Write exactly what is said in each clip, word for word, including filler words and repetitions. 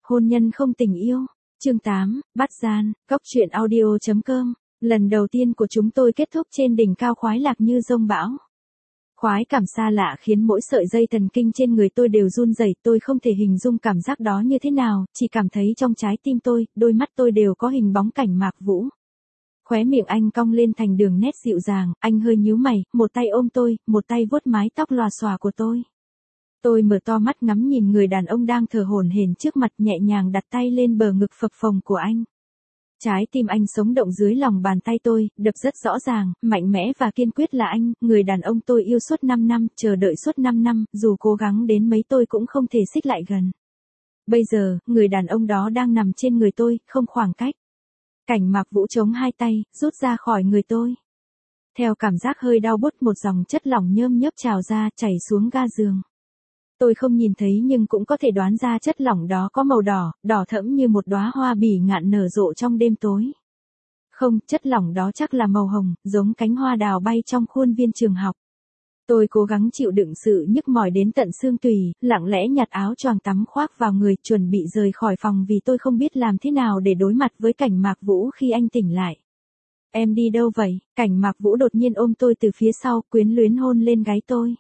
Hôn nhân không tình yêu. Chương tám, bắt gian, góc truyện audio chấm com. Lần đầu tiên của chúng tôi kết thúc trên đỉnh cao khoái lạc như dông bão. Khoái cảm xa lạ khiến mỗi sợi dây thần kinh trên người tôi đều run rẩy, tôi không thể hình dung cảm giác đó như thế nào, chỉ cảm thấy trong trái tim tôi, đôi mắt tôi đều có hình bóng Cảnh Mạc Vũ. Khóe miệng anh cong lên thành đường nét dịu dàng, anh hơi nhíu mày, một tay ôm tôi, một tay vuốt mái tóc lòa xòa của tôi. Tôi mở to mắt ngắm nhìn người đàn ông đang thở hổn hển trước mặt, nhẹ nhàng đặt tay lên bờ ngực phập phồng của anh. Trái tim anh sống động dưới lòng bàn tay tôi, đập rất rõ ràng, mạnh mẽ và kiên quyết là anh, người đàn ông tôi yêu suốt năm năm, chờ đợi suốt năm năm, dù cố gắng đến mấy tôi cũng không thể xích lại gần. Bây giờ, người đàn ông đó đang nằm trên người tôi, không khoảng cách. Cảnh Mạc Vũ chống hai tay, rút ra khỏi người tôi. Theo cảm giác hơi đau buốt, một dòng chất lỏng nhơm nhớp trào ra, chảy xuống ga giường. Tôi không nhìn thấy nhưng cũng có thể đoán ra chất lỏng đó có màu đỏ, đỏ thẫm như một đóa hoa bỉ ngạn nở rộ trong đêm tối. Không, chất lỏng đó chắc là màu hồng, giống cánh hoa đào bay trong khuôn viên trường học. Tôi cố gắng chịu đựng sự nhức mỏi đến tận xương tủy, lặng lẽ nhặt áo choàng tắm khoác vào người, chuẩn bị rời khỏi phòng vì tôi không biết làm thế nào để đối mặt với Cảnh Mạc Vũ khi anh tỉnh lại. Em đi đâu vậy? Cảnh Mạc Vũ đột nhiên ôm tôi từ phía sau, quyến luyến hôn lên gáy tôi.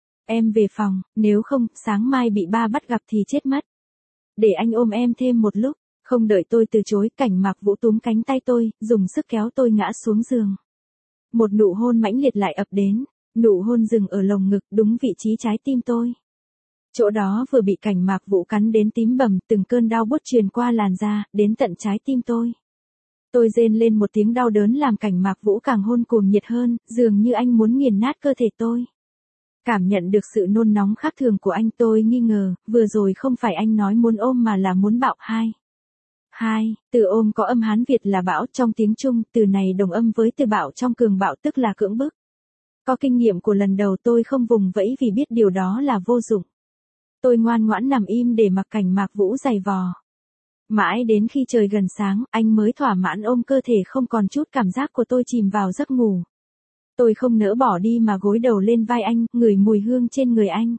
Em về phòng, nếu không, sáng mai bị ba bắt gặp thì chết mất. Để anh ôm em thêm một lúc. Không đợi tôi từ chối, Cảnh Mạc Vũ túm cánh tay tôi, dùng sức kéo tôi ngã xuống giường. Một nụ hôn mãnh liệt lại ập đến, nụ hôn dừng ở lồng ngực, đúng vị trí trái tim tôi. Chỗ đó vừa bị Cảnh Mạc Vũ cắn đến tím bầm, từng cơn đau buốt truyền qua làn da, đến tận trái tim tôi. Tôi rên lên một tiếng đau đớn làm Cảnh Mạc Vũ càng hôn cuồng nhiệt hơn, dường như anh muốn nghiền nát cơ thể tôi. Cảm nhận được sự nôn nóng khác thường của anh, tôi nghi ngờ, vừa rồi không phải anh nói muốn ôm mà là muốn bạo hai. Hai, từ ôm có âm Hán Việt là bão, trong tiếng Trung, từ này đồng âm với từ bạo trong cường bạo tức là cưỡng bức. Có kinh nghiệm của lần đầu tôi không vùng vẫy vì biết điều đó là vô dụng. Tôi ngoan ngoãn nằm im để mặc Cảnh Mạc Vũ giày vò. Mãi đến khi trời gần sáng, anh mới thỏa mãn ôm cơ thể không còn chút cảm giác của tôi chìm vào giấc ngủ. Tôi không nỡ bỏ đi mà gối đầu lên vai anh, ngửi mùi hương trên người anh.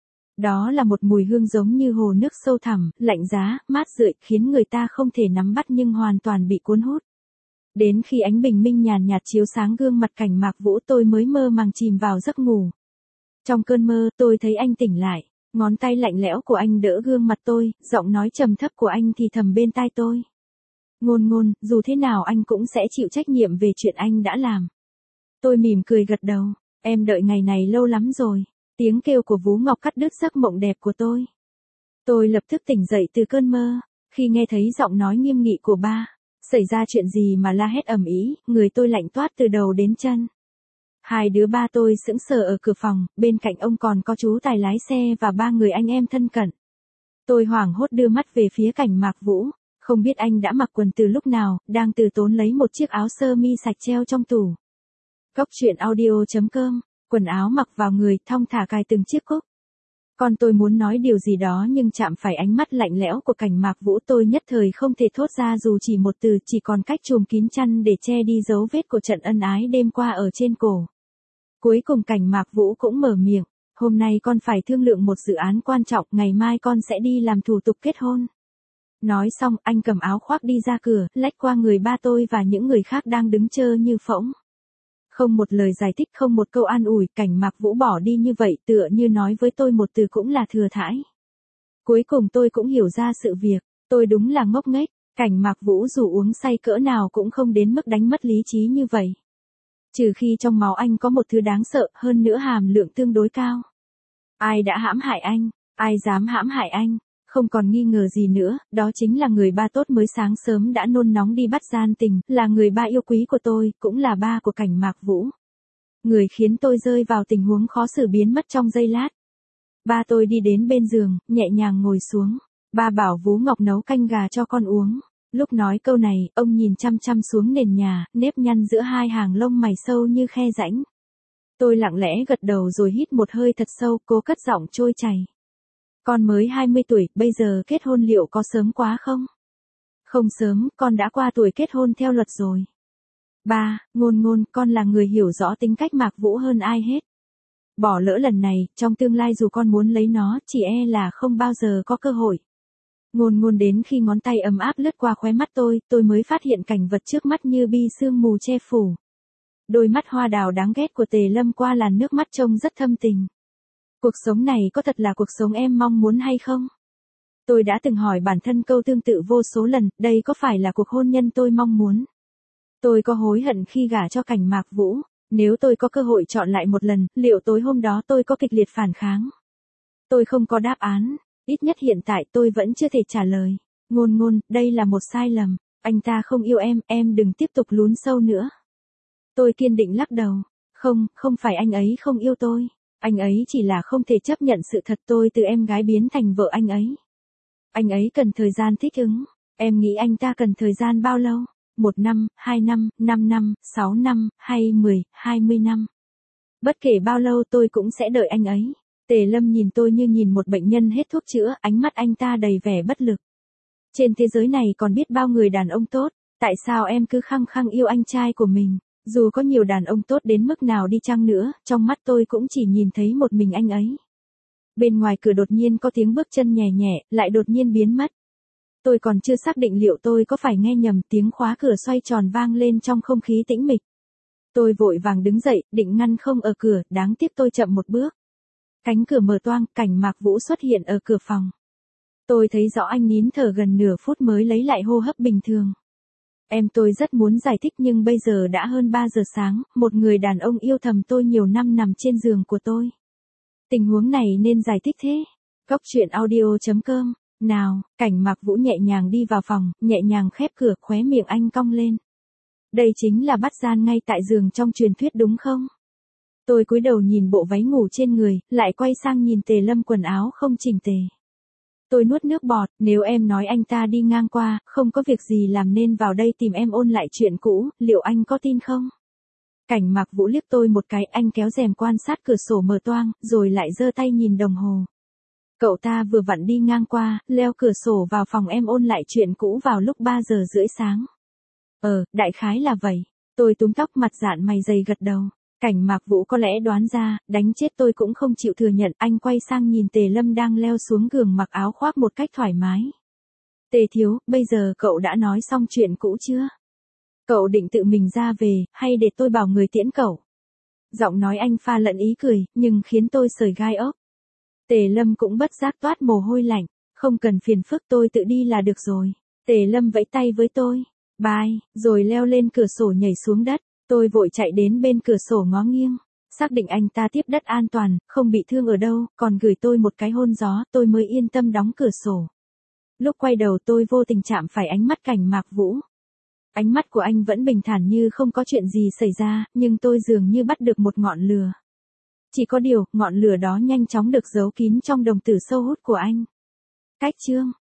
Đó là một mùi hương giống như hồ nước sâu thẳm, lạnh giá, mát rượi, khiến người ta không thể nắm bắt nhưng hoàn toàn bị cuốn hút. Đến khi ánh bình minh nhàn nhạt chiếu sáng gương mặt Cảnh Mạc Vũ, tôi mới mơ màng chìm vào giấc ngủ. Trong cơn mơ, tôi thấy anh tỉnh lại, ngón tay lạnh lẽo của anh đỡ gương mặt tôi, giọng nói trầm thấp của anh thì thầm bên tai tôi. Ngôn Ngôn, dù thế nào anh cũng sẽ chịu trách nhiệm về chuyện anh đã làm. Tôi mỉm cười gật đầu, em đợi ngày này lâu lắm rồi. Tiếng kêu của Vú Ngọc cắt đứt giấc mộng đẹp của tôi. Tôi lập tức tỉnh dậy từ cơn mơ, khi nghe thấy giọng nói nghiêm nghị của ba. Xảy ra chuyện gì mà la hét ầm ĩ, người tôi lạnh toát từ đầu đến chân. Hai đứa ba tôi sững sờ ở cửa phòng, bên cạnh ông còn có chú tài lái xe và ba người anh em thân cận. Tôi hoảng hốt đưa mắt về phía Cảnh Mạc Vũ, không biết anh đã mặc quần từ lúc nào, đang từ tốn lấy một chiếc áo sơ mi sạch treo trong tủ. Góc truyện audio chấm com, quần áo mặc vào người, thong thả cài từng chiếc cúc. Còn tôi muốn nói điều gì đó nhưng chạm phải ánh mắt lạnh lẽo của Cảnh Mạc Vũ, tôi nhất thời không thể thốt ra dù chỉ một từ, chỉ còn cách chùm kín chăn để che đi dấu vết của trận ân ái đêm qua ở trên cổ. Cuối cùng Cảnh Mạc Vũ cũng mở miệng, hôm nay con phải thương lượng một dự án quan trọng, ngày mai con sẽ đi làm thủ tục kết hôn. Nói xong, anh cầm áo khoác đi ra cửa, lách qua người ba tôi và những người khác đang đứng chơ như phỗng. Không một lời giải thích, không một câu an ủi, Cảnh Mạc Vũ bỏ đi như vậy, tựa như nói với tôi một từ cũng là thừa thãi. Cuối cùng tôi cũng hiểu ra sự việc, tôi đúng là ngốc nghếch, Cảnh Mạc Vũ dù uống say cỡ nào cũng không đến mức đánh mất lý trí như vậy. Trừ khi trong máu anh có một thứ đáng sợ, hơn nữa hàm lượng tương đối cao. Ai đã hãm hại anh? Ai dám hãm hại anh? Không còn nghi ngờ gì nữa, đó chính là người ba tốt mới sáng sớm đã nôn nóng đi bắt gian tình, là người ba yêu quý của tôi, cũng là ba của Cảnh Mạc Vũ. Người khiến tôi rơi vào tình huống khó xử biến mất trong giây lát. Ba tôi đi đến bên giường, nhẹ nhàng ngồi xuống. Ba bảo Vú Ngọc nấu canh gà cho con uống. Lúc nói câu này, ông nhìn chăm chăm xuống nền nhà, nếp nhăn giữa hai hàng lông mày sâu như khe rãnh. Tôi lặng lẽ gật đầu rồi hít một hơi thật sâu, cố cất giọng trôi chảy. Con mới hai mươi tuổi, bây giờ kết hôn liệu có sớm quá không? Không sớm, con đã qua tuổi kết hôn theo luật rồi. Ba, Ngôn Ngôn, con là người hiểu rõ tính cách Mạc Vũ hơn ai hết. Bỏ lỡ lần này, trong tương lai dù con muốn lấy nó, chỉ e là không bao giờ có cơ hội. Ngôn ngôn đến khi ngón tay ấm áp lướt qua khóe mắt tôi, tôi mới phát hiện cảnh vật trước mắt như bi sương mù che phủ. Đôi mắt hoa đào đáng ghét của Tề Lâm qua làn nước mắt trông rất thâm tình. Cuộc sống này có thật là cuộc sống em mong muốn hay không? Tôi đã từng hỏi bản thân câu tương tự vô số lần, đây có phải là cuộc hôn nhân tôi mong muốn? Tôi có hối hận khi gả cho Cảnh Mạc Vũ, nếu tôi có cơ hội chọn lại một lần, liệu tối hôm đó tôi có kịch liệt phản kháng? Tôi không có đáp án, ít nhất hiện tại tôi vẫn chưa thể trả lời. Ngôn ngôn, đây là một sai lầm, anh ta không yêu em, em đừng tiếp tục lún sâu nữa. Tôi kiên định lắc đầu, không, không phải anh ấy không yêu tôi, anh ấy chỉ là không thể chấp nhận sự thật tôi từ em gái biến thành vợ anh ấy. Anh ấy cần thời gian thích ứng, em nghĩ anh ta cần thời gian bao lâu? Một năm, hai năm, năm năm, sáu năm, hay mười, hai mươi năm. Bất kể bao lâu tôi cũng sẽ đợi anh ấy. Tề Lâm nhìn tôi như nhìn một bệnh nhân hết thuốc chữa, ánh mắt anh ta đầy vẻ bất lực. Trên thế giới này còn biết bao người đàn ông tốt, tại sao em cứ khăng khăng yêu anh trai của mình? Dù có nhiều đàn ông tốt đến mức nào đi chăng nữa, trong mắt tôi cũng chỉ nhìn thấy một mình anh ấy. Bên ngoài cửa đột nhiên có tiếng bước chân nhẹ nhẹ, lại đột nhiên biến mất. Tôi còn chưa xác định liệu tôi có phải nghe nhầm, tiếng khóa cửa xoay tròn vang lên trong không khí tĩnh mịch. Tôi vội vàng đứng dậy, định ngăn không ở cửa, đáng tiếc tôi chậm một bước. Cánh cửa mở toang, Cảnh Mạc Vũ xuất hiện ở cửa phòng. Tôi thấy rõ anh nín thở gần nửa phút mới lấy lại hô hấp bình thường. Em tôi rất muốn giải thích nhưng bây giờ đã hơn ba giờ sáng, một người đàn ông yêu thầm tôi nhiều năm nằm trên giường của tôi. Tình huống này nên giải thích thế. Góc truyện audio chấm com. Nào, Cảnh Mạc Vũ nhẹ nhàng đi vào phòng, nhẹ nhàng khép cửa, khóe miệng anh cong lên. Đây chính là bắt gian ngay tại giường trong truyền thuyết đúng không? Tôi cúi đầu nhìn bộ váy ngủ trên người, lại quay sang nhìn Tề Lâm quần áo không chỉnh tề. Tôi nuốt nước bọt, nếu em nói anh ta đi ngang qua, không có việc gì làm nên vào đây tìm em ôn lại chuyện cũ, liệu anh có tin không? Cảnh Mạc Vũ liếc tôi một cái, anh kéo rèm quan sát cửa sổ mở toang, rồi lại giơ tay nhìn đồng hồ. Cậu ta vừa vặn đi ngang qua, leo cửa sổ vào phòng em ôn lại chuyện cũ vào lúc ba giờ rưỡi sáng. Ờ, đại khái là vậy. Tôi túm tóc mặt dạn mày dày gật đầu. Cảnh Mạc Vũ có lẽ đoán ra, đánh chết tôi cũng không chịu thừa nhận. Anh quay sang nhìn Tề Lâm đang leo xuống giường mặc áo khoác một cách thoải mái. Tề thiếu, bây giờ cậu đã nói xong chuyện cũ chưa? Cậu định tự mình ra về, hay để tôi bảo người tiễn cậu? Giọng nói anh pha lẫn ý cười, nhưng khiến tôi sởi gai ốc. Tề Lâm cũng bất giác toát mồ hôi lạnh, không cần phiền phức tôi tự đi là được rồi. Tề Lâm vẫy tay với tôi, bye, rồi leo lên cửa sổ nhảy xuống đất. Tôi vội chạy đến bên cửa sổ ngó nghiêng, xác định anh ta tiếp đất an toàn, không bị thương ở đâu, còn gửi tôi một cái hôn gió, tôi mới yên tâm đóng cửa sổ. Lúc quay đầu tôi vô tình chạm phải ánh mắt Cảnh Mạc Vũ. Ánh mắt của anh vẫn bình thản như không có chuyện gì xảy ra, nhưng tôi dường như bắt được một ngọn lửa. Chỉ có điều, ngọn lửa đó nhanh chóng được giấu kín trong đồng tử sâu hút của anh. Cách chương